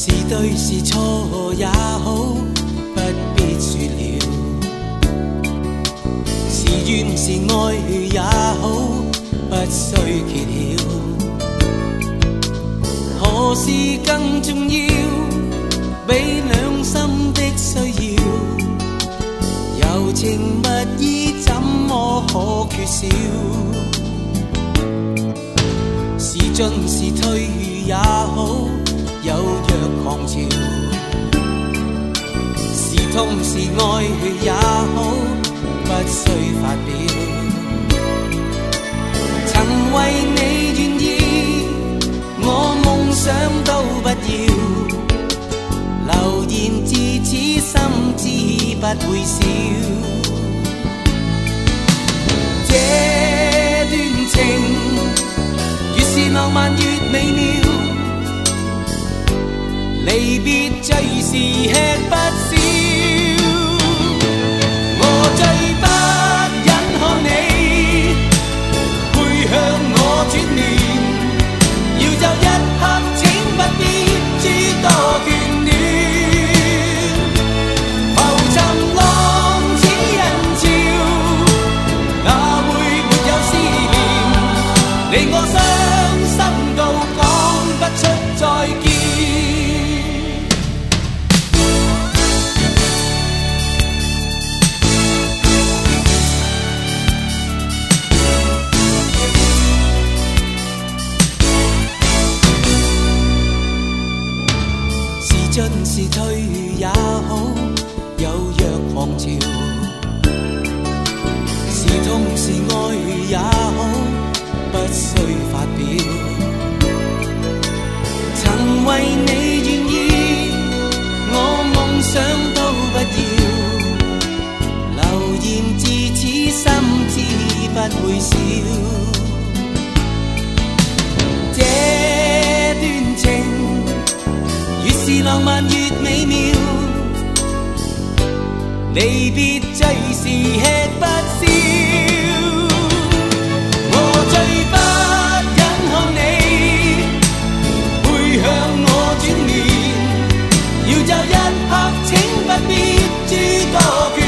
是对是错也好，不必说了。是怨是爱也好，不需揭晓。何事更重要？比两心的需要，柔情蜜意怎么可缺少？是进是退也好，有若狂潮。是痛是爱也好，不需發表。曾為你願意，我夢想都不要。流言自此心知不會少。這段情越是浪漫越美妙，離別最是吃不消。我最不忍看你背向我轉亂，要就一刻請不必諸多眷戀。浮沉浪似人潮，哪會沒有思念？令我傷心到講不出再見。進是退也好，有若狂潮。是痛是愛也好，不需發表。曾為你願意，我夢想都不要。流言自此心知不會少。這段情越是浪漫越美妙，離別最是吃不消。我最不忍看你背向我轉亂，要就一刻請不必諸多眷